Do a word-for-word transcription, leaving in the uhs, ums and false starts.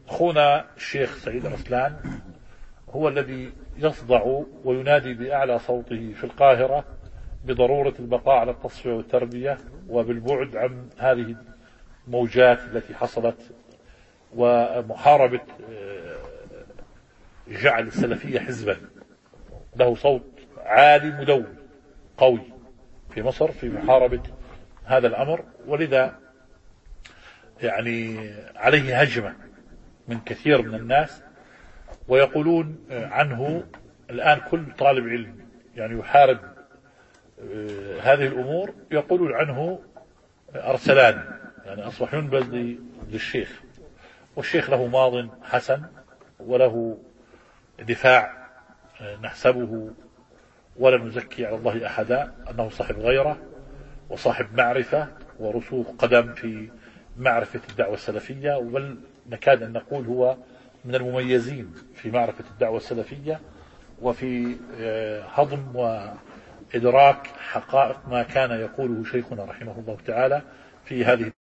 أخونا الشيخ سعيد رسلان هو الذي يصدع وينادي بأعلى صوته في القاهرة بضرورة البقاء على التصفية والتربية وبالبعد عن هذه الموجات التي حصلت، ومحاربة جعل السلفية حزبا. له صوت عالي مدوي قوي في مصر في محاربة هذا الأمر، ولذا يعني عليه هجمة من كثير من الناس، ويقولون عنه الآن كل طالب علم يعني يحارب هذه الأمور يقولون عنه أرسلان، يعني أصبح ينبذ للشيخ، والشيخ له ماض حسن وله دفاع نحسبه ولا نزكي على الله أحدا أنه صاحب غيره وصاحب معرفة ورسوخ قدم في معرفة الدعوة السلفية، بل نكاد أن نقول هو من المميزين في معرفة الدعوة السلفية وفي هضم وإدراك حقائق ما كان يقوله شيخنا رحمه الله تعالى في هذه